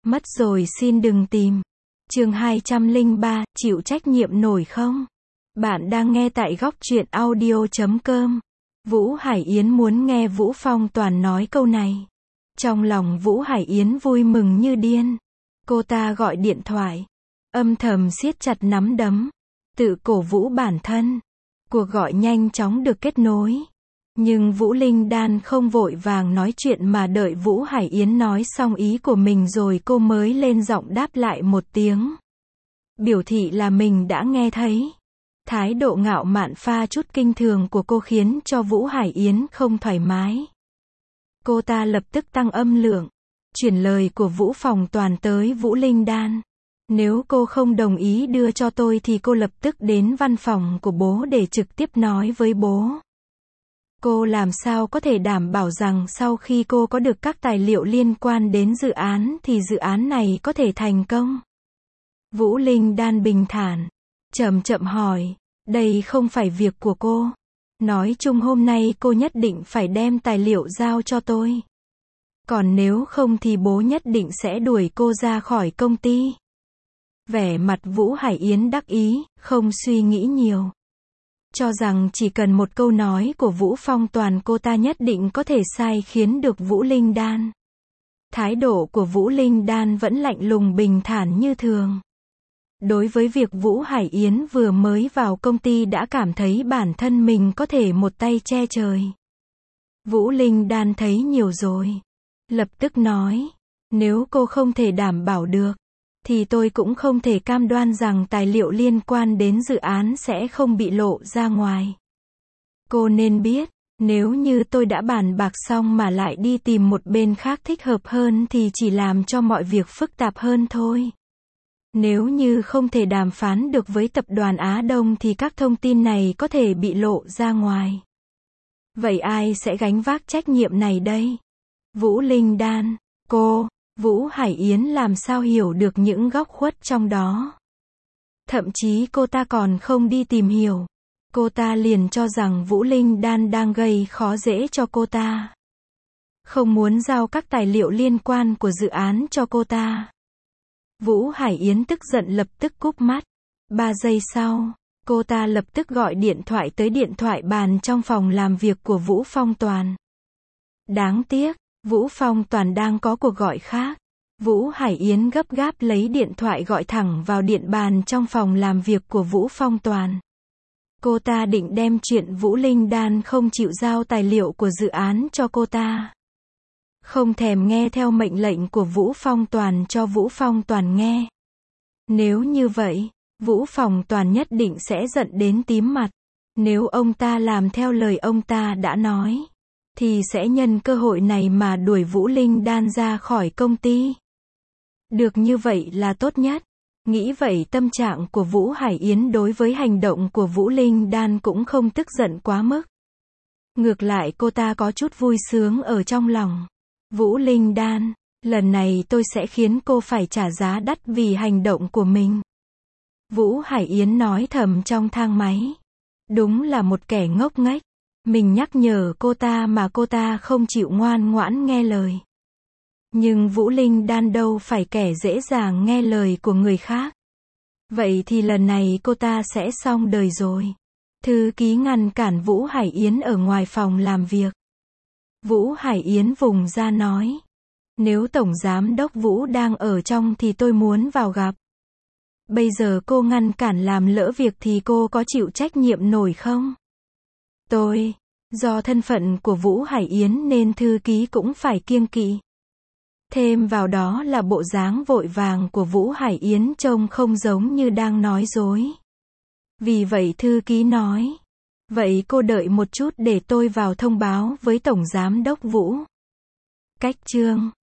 Mất rồi xin đừng tìm. Chương 203, chịu trách nhiệm nổi không? Bạn đang nghe tại góc truyện audio.com. Vũ Hải Yến muốn nghe Vũ Phong Toàn nói câu này. Trong lòng Vũ Hải Yến vui mừng như điên. Cô ta gọi điện thoại, âm thầm siết chặt nắm đấm, tự cổ vũ bản thân. Cuộc gọi nhanh chóng được kết nối. Nhưng Vũ Linh Đan không vội vàng nói chuyện mà đợi Vũ Hải Yến nói xong ý của mình rồi cô mới lên giọng đáp lại một tiếng. Biểu thị là mình đã nghe thấy. Thái độ ngạo mạn pha chút kinh thường của cô khiến cho Vũ Hải Yến không thoải mái. Cô ta lập tức tăng âm lượng, chuyển lời của Vũ Phong Toàn tới Vũ Linh Đan. Nếu cô không đồng ý đưa cho tôi thì cô lập tức đến văn phòng của bố để trực tiếp nói với bố. Cô làm sao có thể đảm bảo rằng sau khi cô có được các tài liệu liên quan đến dự án thì dự án này có thể thành công? Vũ Linh Đan bình thản, chậm chậm hỏi, đây không phải việc của cô. Nói chung hôm nay cô nhất định phải đem tài liệu giao cho tôi. Còn nếu không thì bố nhất định sẽ đuổi cô ra khỏi công ty. Vẻ mặt Vũ Hải Yến đắc ý, không suy nghĩ nhiều. Cho rằng chỉ cần một câu nói của Vũ Phong Toàn cô ta nhất định có thể sai khiến được Vũ Linh Đan. Thái độ của Vũ Linh Đan vẫn lạnh lùng bình thản như thường. Đối với việc Vũ Hải Yến vừa mới vào công ty đã cảm thấy bản thân mình có thể một tay che trời. Vũ Linh Đan thấy nhiều rồi. Lập tức nói, nếu cô không thể đảm bảo được, thì tôi cũng không thể cam đoan rằng tài liệu liên quan đến dự án sẽ không bị lộ ra ngoài. Cô nên biết, nếu như tôi đã bàn bạc xong mà lại đi tìm một bên khác thích hợp hơn thì chỉ làm cho mọi việc phức tạp hơn thôi. Nếu như không thể đàm phán được với tập đoàn Á Đông thì các thông tin này có thể bị lộ ra ngoài. Vậy ai sẽ gánh vác trách nhiệm này đây? Vũ Linh Đan, cô, Vũ Hải Yến làm sao hiểu được những góc khuất trong đó. Thậm chí cô ta còn không đi tìm hiểu. Cô ta liền cho rằng Vũ Linh Đan đang gây khó dễ cho cô ta. Không muốn giao các tài liệu liên quan của dự án cho cô ta. Vũ Hải Yến tức giận lập tức cúp mắt. 3 giây sau, cô ta lập tức gọi điện thoại tới điện thoại bàn trong phòng làm việc của Vũ Phong Toàn. Đáng tiếc, Vũ Phong Toàn đang có cuộc gọi khác. Vũ Hải Yến gấp gáp lấy điện thoại gọi thẳng vào điện bàn trong phòng làm việc của Vũ Phong Toàn. Cô ta định đem chuyện Vũ Linh Đan không chịu giao tài liệu của dự án cho cô ta. Không thèm nghe theo mệnh lệnh của Vũ Phong Toàn cho Vũ Phong Toàn nghe. Nếu như vậy, Vũ Phong Toàn nhất định sẽ giận đến tím mặt. Nếu ông ta làm theo lời ông ta đã nói, thì sẽ nhân cơ hội này mà đuổi Vũ Linh Đan ra khỏi công ty. Được như vậy là tốt nhất. Nghĩ vậy tâm trạng của Vũ Hải Yến đối với hành động của Vũ Linh Đan cũng không tức giận quá mức. Ngược lại cô ta có chút vui sướng ở trong lòng. Vũ Linh Đan, lần này tôi sẽ khiến cô phải trả giá đắt vì hành động của mình. Vũ Hải Yến nói thầm trong thang máy. Đúng là một kẻ ngốc nghếch. Mình nhắc nhở cô ta mà cô ta không chịu ngoan ngoãn nghe lời. Nhưng Vũ Linh Đan đâu phải kẻ dễ dàng nghe lời của người khác. Vậy thì lần này cô ta sẽ xong đời rồi. Thư ký ngăn cản Vũ Hải Yến ở ngoài phòng làm việc. Vũ Hải Yến vùng ra nói. Nếu Tổng Giám đốc Vũ đang ở trong thì tôi muốn vào gặp. Bây giờ cô ngăn cản làm lỡ việc thì cô có chịu trách nhiệm nổi không? Do thân phận của Vũ Hải Yến nên thư ký cũng phải kiêng kỵ. Thêm vào đó là bộ dáng vội vàng của Vũ Hải Yến trông không giống như đang nói dối. Vì vậy thư ký nói. Vậy cô đợi một chút để tôi vào thông báo với Tổng Giám đốc Vũ. Cách chương